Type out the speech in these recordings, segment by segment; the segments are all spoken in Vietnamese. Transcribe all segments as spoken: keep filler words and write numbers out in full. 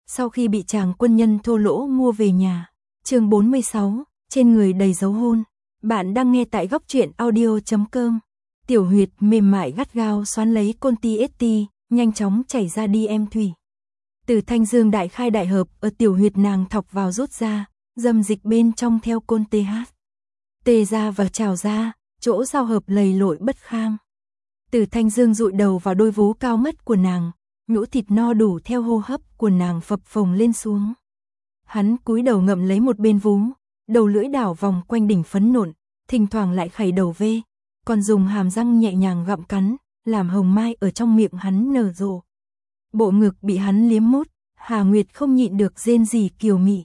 sau khi bị chàng quân nhân thô lỗ mua về nhà. Chương bốn mươi sáu, trên người đầy dấu hôn. Bạn đang nghe tại góc truyện audio chấm com. Tiểu huyệt mềm mại gắt gao xoắn lấy Côn Ti ét ti, nhanh chóng chảy ra đi em thủy. Từ Thanh Dương đại khai đại hợp, ở tiểu huyệt nàng thọc vào rút ra, dâm dịch bên trong theo Côn tê hát. Tê ra và trào ra, chỗ giao hợp lầy lội bất kham. Từ Thanh Dương dụi đầu vào đôi vú cao ngất của nàng, nhũ thịt no đủ theo hô hấp của nàng phập phồng lên xuống. Hắn cúi đầu ngậm lấy một bên vú, đầu lưỡi đảo vòng quanh đỉnh phấn nộn, thỉnh thoảng lại khẩy đầu về, còn dùng hàm răng nhẹ nhàng gặm cắn, làm hồng mai ở trong miệng hắn nở rộ. Bộ ngực bị hắn liếm mút, Hà Nguyệt không nhịn được rên rỉ kiều mị.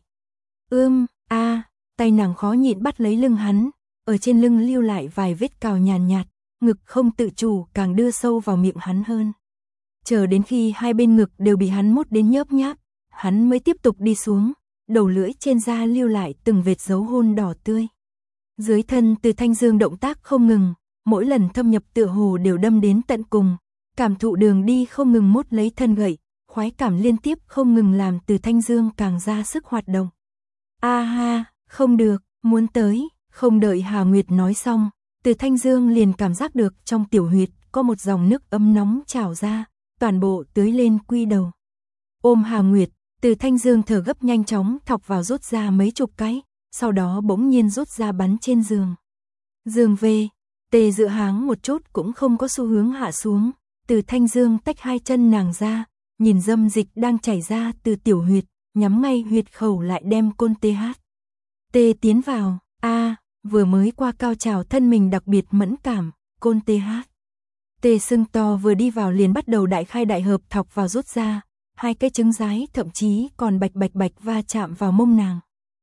Ưm, a, tay nàng khó nhịn bắt lấy lưng hắn, ở trên lưng lưu lại vài vết cào nhàn nhạt, ngực không tự chủ càng đưa sâu vào miệng hắn hơn. Chờ đến khi hai bên ngực đều bị hắn mút đến nhớp nháp, hắn mới tiếp tục đi xuống, đầu lưỡi trên da lưu lại từng vệt dấu hôn đỏ tươi. Dưới thân Từ Thanh Dương động tác không ngừng, mỗi lần thâm nhập tựa hồ đều đâm đến tận cùng, cảm thụ đường đi không ngừng mút lấy thân gậy, khoái cảm liên tiếp không ngừng làm Từ Thanh Dương càng ra sức hoạt động. A ha, không được, muốn tới, không đợi Hà Nguyệt nói xong, Từ Thanh Dương liền cảm giác được trong tiểu huyệt có một dòng nước ấm nóng trào ra, toàn bộ tưới lên quy đầu. Ôm Hà Nguyệt, Từ Thanh Dương thở gấp nhanh chóng thọc vào rút ra mấy chục cái, sau đó bỗng nhiên rút ra bắn trên giường. Giường về, Tê dựa háng một chút cũng không có xu hướng hạ xuống, Từ Thanh Dương tách hai chân nàng ra, nhìn dâm dịch đang chảy ra từ tiểu huyệt, nhắm ngay huyệt khẩu lại đem Côn tê hát. Tê tiến vào, a, vừa mới qua cao trào thân mình đặc biệt mẫn cảm, Côn tê hát. Tê sưng to vừa đi vào liền bắt đầu đại khai đại hợp thọc vào rút ra, hai cái trứng rái thậm chí còn bạch bạch bạch va chạm vào mông nàng.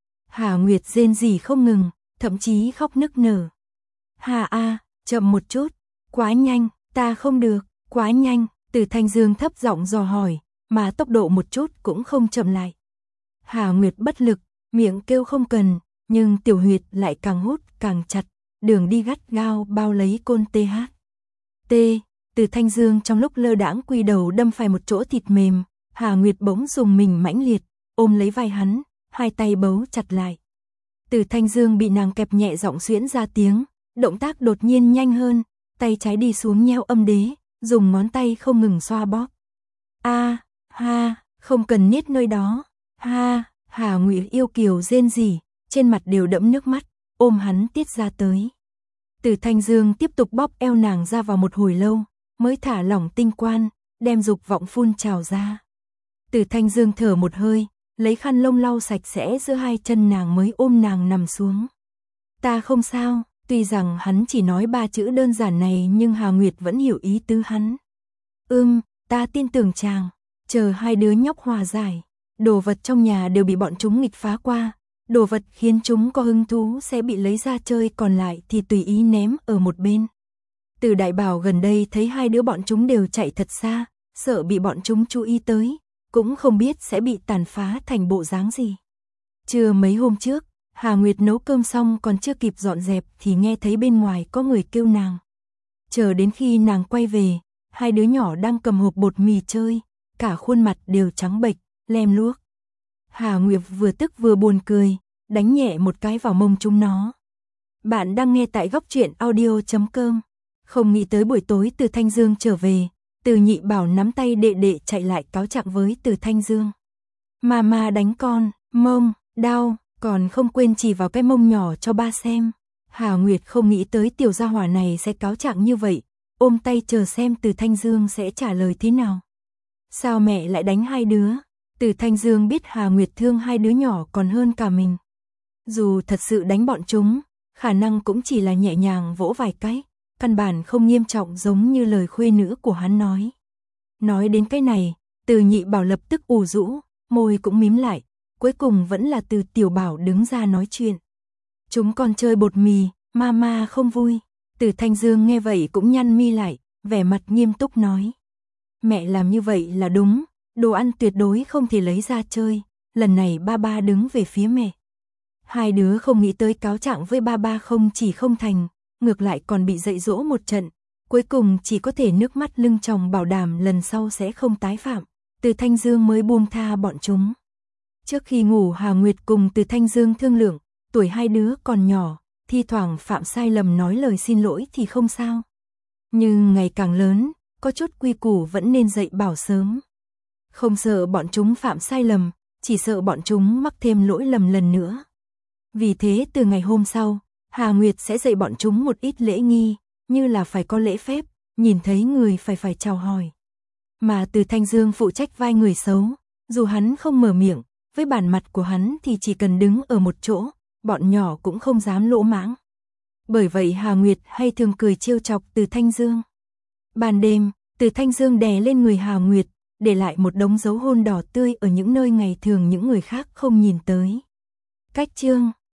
Hà Nguyệt rên rỉ không ngừng, thậm chí khóc nức nở. Hà a, chậm một chút, quá nhanh, ta không được, quá nhanh, Từ Thanh Dương thấp giọng dò hỏi, mà tốc độ một chút cũng không chậm lại. Hà Nguyệt bất lực, miệng kêu không cần, nhưng tiểu huyệt lại càng hút càng chặt, đường đi gắt gao bao lấy Côn tê hát. Tê, Từ Thanh Dương trong lúc lơ đãng quy đầu đâm phải một chỗ thịt mềm, Hà Nguyệt bỗng dùng mình mãnh liệt, ôm lấy vai hắn, hai tay bấu chặt lại. Từ Thanh Dương bị nàng kẹp nhẹ giọng xuyễn ra tiếng, động tác đột nhiên nhanh hơn, tay trái đi xuống nheo âm đế, dùng ngón tay không ngừng xoa bóp. A, ha, không cần niết nơi đó. Ha, Hà Nguyệt yêu kiều rên rỉ, trên mặt đều đẫm nước mắt, ôm hắn tiết ra tới. Từ Thanh Dương tiếp tục bóp eo nàng ra vào một hồi lâu, mới thả lỏng tinh quan, đem dục vọng phun trào ra. Từ Thanh Dương thở một hơi, lấy khăn lông lau sạch sẽ giữa hai chân nàng mới ôm nàng nằm xuống. Ta không sao, tuy rằng hắn chỉ nói ba chữ đơn giản này nhưng Hà Nguyệt vẫn hiểu ý tứ hắn. Ưm, ta tin tưởng chàng, chờ hai đứa nhóc hòa giải, đồ vật trong nhà đều bị bọn chúng nghịch phá qua, đồ vật khiến chúng có hứng thú sẽ bị lấy ra chơi, còn lại thì tùy ý ném ở một bên. Từ Đại Bảo gần đây thấy hai đứa bọn chúng đều chạy thật xa, sợ bị bọn chúng chú ý tới, cũng không biết sẽ bị tàn phá thành bộ dáng gì. Trưa mấy hôm trước, Hà Nguyệt nấu cơm xong còn chưa kịp dọn dẹp thì nghe thấy bên ngoài có người kêu nàng. Chờ đến khi nàng quay về, hai đứa nhỏ đang cầm hộp bột mì chơi, cả khuôn mặt đều trắng bệch, lem luốc. Hà Nguyệt vừa tức vừa buồn cười, đánh nhẹ một cái vào mông chúng nó. Bạn đang nghe tại góc truyện audio chấm com. Không nghĩ tới buổi tối Từ Thanh Dương trở về, Từ Nhị Bảo nắm tay đệ đệ chạy lại cáo trạng với Từ Thanh Dương. Mama đánh con, mông, đau, còn không quên chỉ vào cái mông nhỏ cho ba xem. Hà Nguyệt không nghĩ tới tiểu gia hỏa này sẽ cáo trạng như vậy, ôm tay chờ xem Từ Thanh Dương sẽ trả lời thế nào. Sao mẹ lại đánh hai đứa? Từ Thanh Dương biết Hà Nguyệt thương hai đứa nhỏ còn hơn cả mình. Dù thật sự đánh bọn chúng, khả năng cũng chỉ là nhẹ nhàng vỗ vài cái, căn bản không nghiêm trọng giống như lời khuê nữ của hắn nói. Nói đến cái này, Từ Nhị Bảo lập tức ủ rũ, môi cũng mím lại, cuối cùng vẫn là Từ Tiểu Bảo đứng ra nói chuyện. Chúng con chơi bột mì, mama không vui. Từ Thanh Dương nghe vậy cũng nhăn mi lại, vẻ mặt nghiêm túc nói. Mẹ làm như vậy là đúng, đồ ăn tuyệt đối không thể lấy ra chơi, lần này ba ba đứng về phía mẹ. Hai đứa không nghĩ tới cáo trạng với ba ba không chỉ không thành, ngược lại còn bị dạy dỗ một trận, cuối cùng chỉ có thể nước mắt lưng tròng bảo đảm lần sau sẽ không tái phạm, Từ Thanh Dương mới buông tha bọn chúng. Trước khi ngủ Hà Nguyệt cùng Từ Thanh Dương thương lượng, tuổi hai đứa còn nhỏ, thi thoảng phạm sai lầm nói lời xin lỗi thì không sao. Nhưng ngày càng lớn, có chút quy củ vẫn nên dạy bảo sớm. Không sợ bọn chúng phạm sai lầm, chỉ sợ bọn chúng mắc thêm lỗi lầm lần nữa. Vì thế từ ngày hôm sau, Hà Nguyệt sẽ dạy bọn chúng một ít lễ nghi, như là phải có lễ phép, nhìn thấy người phải phải chào hỏi. Mà Từ Thanh Dương phụ trách vai người xấu, dù hắn không mở miệng, với bản mặt của hắn thì chỉ cần đứng ở một chỗ, bọn nhỏ cũng không dám lỗ mãng. Bởi vậy Hà Nguyệt hay thường cười trêu chọc Từ Thanh Dương. Ban đêm, Từ Thanh Dương đè lên người Hà Nguyệt, để lại một đống dấu hôn đỏ tươi ở những nơi ngày thường những người khác không nhìn tới. Cách chương